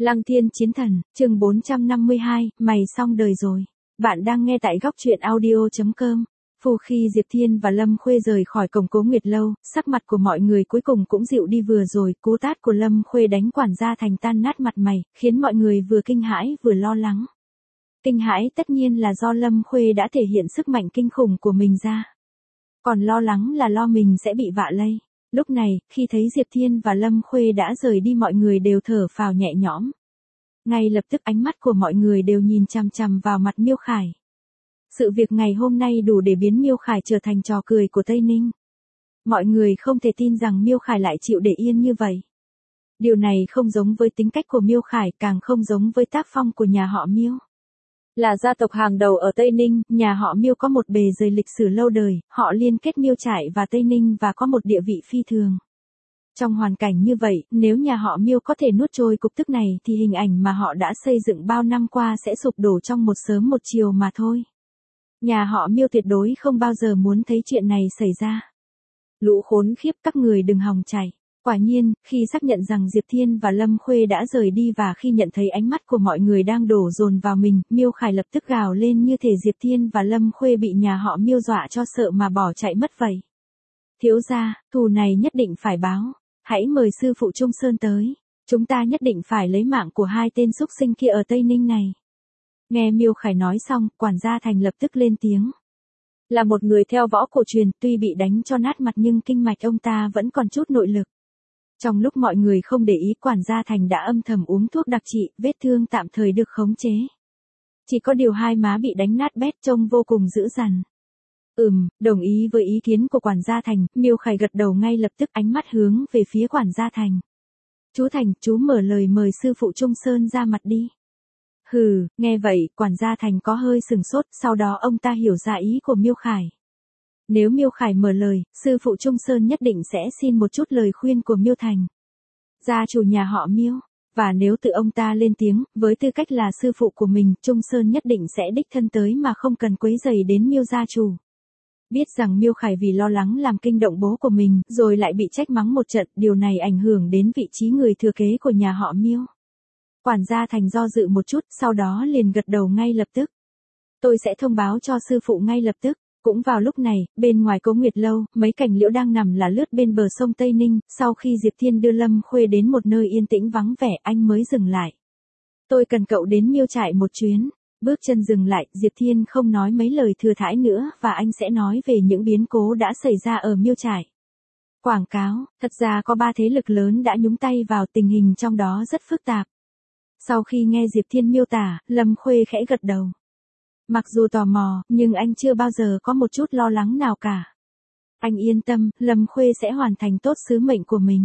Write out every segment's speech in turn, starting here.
Lăng Thiên Chiến Thần, chương 452, mày xong đời rồi. Bạn đang nghe tại góc truyện audio.com. Phù khi Diệp Thiên và Lâm Khuê rời khỏi cổng Cố Nguyệt Lâu, sắc mặt của mọi người cuối cùng cũng dịu đi vừa rồi, cú tát của Lâm Khuê đánh quản gia thành tan nát mặt mày, khiến mọi người vừa kinh hãi vừa lo lắng. Kinh hãi tất nhiên là do Lâm Khuê đã thể hiện sức mạnh kinh khủng của mình ra. Còn lo lắng là lo mình sẽ bị vạ lây. Lúc này, khi thấy Diệp Thiên và Lâm Khuê đã rời đi mọi người đều thở phào nhẹ nhõm. Ngay lập tức ánh mắt của mọi người đều nhìn chằm chằm vào mặt Miêu Khải. Sự việc ngày hôm nay đủ để biến Miêu Khải trở thành trò cười của Tây Ninh. Mọi người không thể tin rằng Miêu Khải lại chịu để yên như vậy. Điều này không giống với tính cách của Miêu Khải, càng không giống với tác phong của nhà họ Miêu. Là gia tộc hàng đầu ở Tây Ninh, nhà họ Miêu có một bề dày lịch sử lâu đời, họ liên kết Miêu Trại và Tây Ninh và có một địa vị phi thường. Trong hoàn cảnh như vậy, nếu nhà họ Miêu có thể nuốt trôi cục tức này thì hình ảnh mà họ đã xây dựng bao năm qua sẽ sụp đổ trong một sớm một chiều mà thôi. Nhà họ Miêu tuyệt đối không bao giờ muốn thấy chuyện này xảy ra. Lũ khốn khiếp, các người đừng hòng chạy. Quả nhiên, khi xác nhận rằng Diệp Thiên và Lâm Khuê đã rời đi và khi nhận thấy ánh mắt của mọi người đang đổ dồn vào mình, Miêu Khải lập tức gào lên như thể Diệp Thiên và Lâm Khuê bị nhà họ Miêu dọa cho sợ mà bỏ chạy mất vậy. Thiếu gia, thù này nhất định phải báo. Hãy mời sư phụ Trung Sơn tới. Chúng ta nhất định phải lấy mạng của hai tên xúc sinh kia ở Tây Ninh này. Nghe Miêu Khải nói xong, quản gia Thành lập tức lên tiếng. Là một người theo võ cổ truyền, tuy bị đánh cho nát mặt nhưng kinh mạch ông ta vẫn còn chút nội lực. Trong lúc mọi người không để ý, quản gia Thành đã âm thầm uống thuốc đặc trị, vết thương tạm thời được khống chế. Chỉ có điều hai má bị đánh nát bét trông vô cùng dữ dằn. Đồng ý với ý kiến của quản gia Thành, Miêu Khải gật đầu ngay lập tức, ánh mắt hướng về phía quản gia Thành. Chú Thành, chú mở lời mời sư phụ Trung Sơn ra mặt đi. Nghe vậy, quản gia Thành có hơi sừng sốt, sau đó ông ta hiểu ra ý của Miêu Khải. Nếu Miêu Khải mở lời, sư phụ Trung Sơn nhất định sẽ xin một chút lời khuyên của Miêu Thành, gia chủ nhà họ Miêu. Và nếu tự ông ta lên tiếng, với tư cách là sư phụ của mình, Trung Sơn nhất định sẽ đích thân tới mà không cần quấy rầy đến Miêu gia chủ. Biết rằng Miêu Khải vì lo lắng làm kinh động bố của mình, rồi lại bị trách mắng một trận, điều này ảnh hưởng đến vị trí người thừa kế của nhà họ Miêu. Quản gia Thành do dự một chút, sau đó liền gật đầu ngay lập tức. Tôi sẽ thông báo cho sư phụ ngay lập tức. Cũng vào lúc này, bên ngoài Cố Nguyệt Lâu, mấy cành liễu đang nằm là lướt bên bờ sông Tây Ninh, sau khi Diệp Thiên đưa Lâm Khuê đến một nơi yên tĩnh vắng vẻ, anh mới dừng lại. Tôi cần cậu đến Miêu Trại một chuyến. Bước chân dừng lại, Diệp Thiên không nói mấy lời thừa thãi nữa và anh sẽ nói về những biến cố đã xảy ra ở Miêu Trại. Quảng cáo, thật ra có 3 thế lực lớn đã nhúng tay vào, tình hình trong đó rất phức tạp. Sau khi nghe Diệp Thiên miêu tả, Lâm Khuê khẽ gật đầu. Mặc dù tò mò, nhưng anh chưa bao giờ có một chút lo lắng nào cả. Anh yên tâm, Lâm Khuê sẽ hoàn thành tốt sứ mệnh của mình.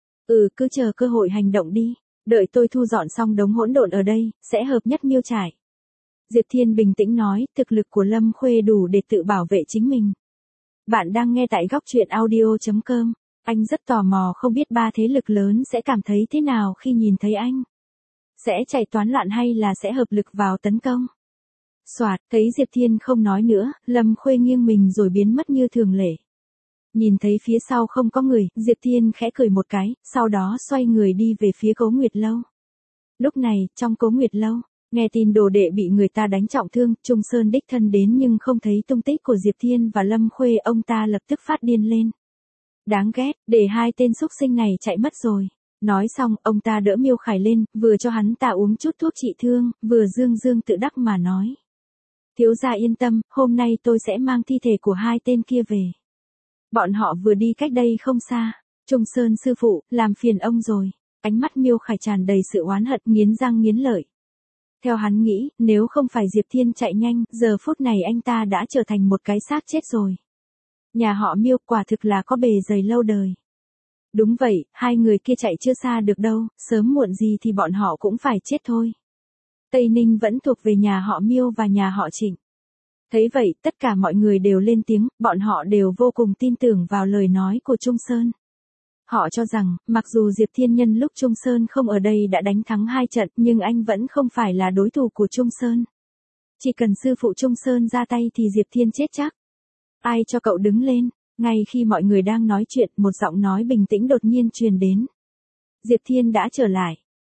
Cứ chờ cơ hội hành động đi. Đợi tôi thu dọn xong đống hỗn độn ở đây, sẽ hợp nhất Miêu Trại. Diệp Thiên bình tĩnh nói, thực lực của Lâm Khuê đủ để tự bảo vệ chính mình. Bạn đang nghe tại góc truyện audio.com. Anh rất tò mò không biết 3 thế lực lớn sẽ cảm thấy thế nào khi nhìn thấy anh. Sẽ chạy toán loạn hay là sẽ hợp lực vào tấn công? Soạt, thấy Diệp Thiên không nói nữa, Lâm Khuê nghiêng mình rồi biến mất như thường lệ. Nhìn thấy phía sau không có người, Diệp Thiên khẽ cười một cái, sau đó xoay người đi về phía Cố Nguyệt Lâu. Lúc này, trong Cố Nguyệt Lâu, nghe tin đồ đệ bị người ta đánh trọng thương, Trung Sơn đích thân đến nhưng không thấy tung tích của Diệp Thiên và Lâm Khuê, ông ta lập tức phát điên lên. Đáng ghét, để hai tên xúc sinh này chạy mất rồi. Nói xong, ông ta đỡ Miêu Khải lên, vừa cho hắn ta uống chút thuốc trị thương, vừa dương tự đắc mà nói. Thiếu gia yên tâm, hôm nay tôi sẽ mang thi thể của hai tên kia về. Bọn họ vừa đi cách đây không xa. Trung Sơn sư phụ, làm phiền ông rồi. Ánh mắt Miêu Khải tràn đầy sự oán hận, nghiến răng nghiến lợi. Theo hắn nghĩ, nếu không phải Diệp Thiên chạy nhanh, giờ phút này anh ta đã trở thành một cái xác chết rồi. Nhà họ Miêu quả thực là có bề dày lâu đời. Đúng vậy, hai người kia chạy chưa xa được đâu, sớm muộn gì thì bọn họ cũng phải chết thôi. Tây Ninh vẫn thuộc về nhà họ Miêu và nhà họ Trịnh. Thấy vậy, tất cả mọi người đều lên tiếng, bọn họ đều vô cùng tin tưởng vào lời nói của Trung Sơn. Họ cho rằng, mặc dù Diệp Thiên nhân lúc Trung Sơn không ở đây đã đánh thắng 2 trận, nhưng anh vẫn không phải là đối thủ của Trung Sơn. Chỉ cần sư phụ Trung Sơn ra tay thì Diệp Thiên chết chắc. Ai cho cậu đứng lên? Ngay khi mọi người đang nói chuyện, một giọng nói bình tĩnh đột nhiên truyền đến. Diệp Thiên đã trở lại.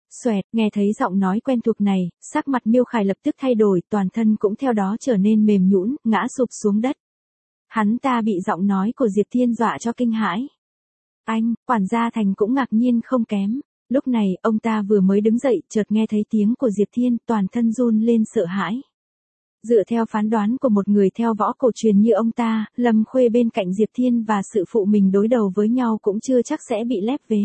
Xoẹt, nghe thấy giọng nói quen thuộc này, sắc mặt Miêu Khải lập tức thay đổi, toàn thân cũng theo đó trở nên mềm nhũn, ngã sụp xuống đất. Hắn ta bị giọng nói của Diệp Thiên dọa cho kinh hãi. Anh, quản gia Thành cũng ngạc nhiên không kém. Lúc này, ông ta vừa mới đứng dậy, chợt nghe thấy tiếng của Diệp Thiên, toàn thân run lên sợ hãi. Dựa theo phán đoán của một người theo võ cổ truyền như ông ta, Lâm Khuê bên cạnh Diệp Thiên và sự phụ mình đối đầu với nhau cũng chưa chắc sẽ bị lép vế.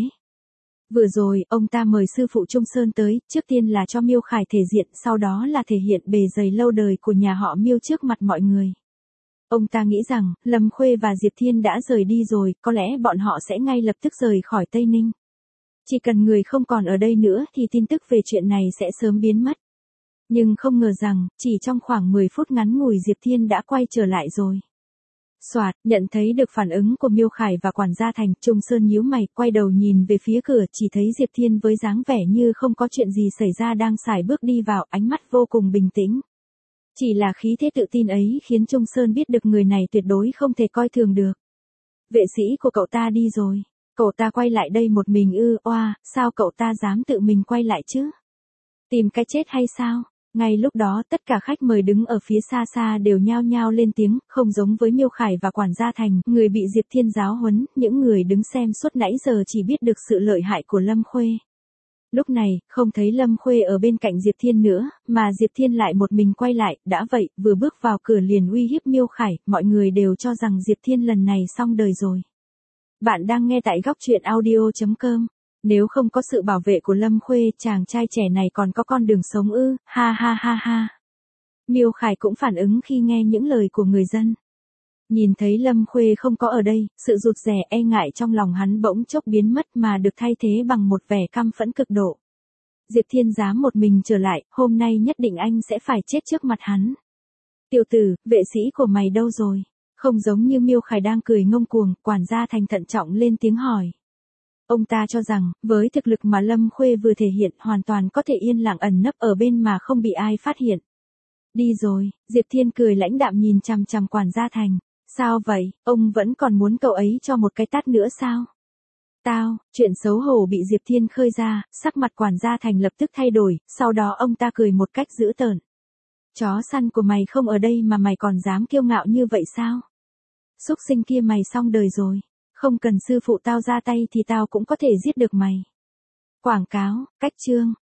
Vừa rồi, ông ta mời sư phụ Trung Sơn tới, trước tiên là cho Miêu Khải thể diện, sau đó là thể hiện bề dày lâu đời của nhà họ Miêu trước mặt mọi người. Ông ta nghĩ rằng, Lâm Khuê và Diệp Thiên đã rời đi rồi, có lẽ bọn họ sẽ ngay lập tức rời khỏi Tây Ninh. Chỉ cần người không còn ở đây nữa thì tin tức về chuyện này sẽ sớm biến mất. Nhưng không ngờ rằng, chỉ trong khoảng 10 phút ngắn ngủi Diệp Thiên đã quay trở lại rồi. Soạt, nhận thấy được phản ứng của Miêu Khải và quản gia Thành, Trung Sơn nhíu mày, quay đầu nhìn về phía cửa, chỉ thấy Diệp Thiên với dáng vẻ như không có chuyện gì xảy ra đang sải bước đi vào, ánh mắt vô cùng bình tĩnh. Chỉ là khí thế tự tin ấy khiến Trung Sơn biết được người này tuyệt đối không thể coi thường được. Vệ sĩ của cậu ta đi rồi. Cậu ta quay lại đây một mình ư? Oa, sao cậu ta dám tự mình quay lại chứ? Tìm cái chết hay sao? Ngay lúc đó tất cả khách mời đứng ở phía xa xa đều nhao nhao lên tiếng, không giống với Miêu Khải và quản gia Thành, người bị Diệp Thiên giáo huấn, những người đứng xem suốt nãy giờ chỉ biết được sự lợi hại của Lâm Khuê. Lúc này, không thấy Lâm Khuê ở bên cạnh Diệp Thiên nữa, mà Diệp Thiên lại một mình quay lại, đã vậy, vừa bước vào cửa liền uy hiếp Miêu Khải, mọi người đều cho rằng Diệp Thiên lần này xong đời rồi. Bạn đang nghe tại góc truyện audio.com. Nếu không có sự bảo vệ của Lâm Khuê, chàng trai trẻ này còn có con đường sống ư? Ha ha ha ha. Miêu Khải cũng phản ứng khi nghe những lời của người dân. Nhìn thấy Lâm Khuê không có ở đây, sự rụt rè e ngại trong lòng hắn bỗng chốc biến mất mà được thay thế bằng một vẻ căm phẫn cực độ. Diệp Thiên dám một mình trở lại, hôm nay nhất định anh sẽ phải chết trước mặt hắn. Tiểu tử, vệ sĩ của mày đâu rồi? Không giống như Miêu Khải đang cười ngông cuồng, quản gia Thành thận trọng lên tiếng hỏi. Ông ta cho rằng, với thực lực mà Lâm Khuê vừa thể hiện hoàn toàn có thể yên lặng ẩn nấp ở bên mà không bị ai phát hiện. Đi rồi, Diệp Thiên cười lãnh đạm nhìn chằm chằm quản gia Thành. Sao vậy, ông vẫn còn muốn cậu ấy cho một cái tát nữa sao? Chuyện xấu hổ bị Diệp Thiên khơi ra, sắc mặt quản gia Thành lập tức thay đổi, sau đó ông ta cười một cách dữ tợn. Chó săn của mày không ở đây mà mày còn dám kiêu ngạo như vậy sao? Súc sinh kia mày xong đời rồi. Không cần sư phụ tao ra tay thì tao cũng có thể giết được mày. Quảng cáo, cách chương.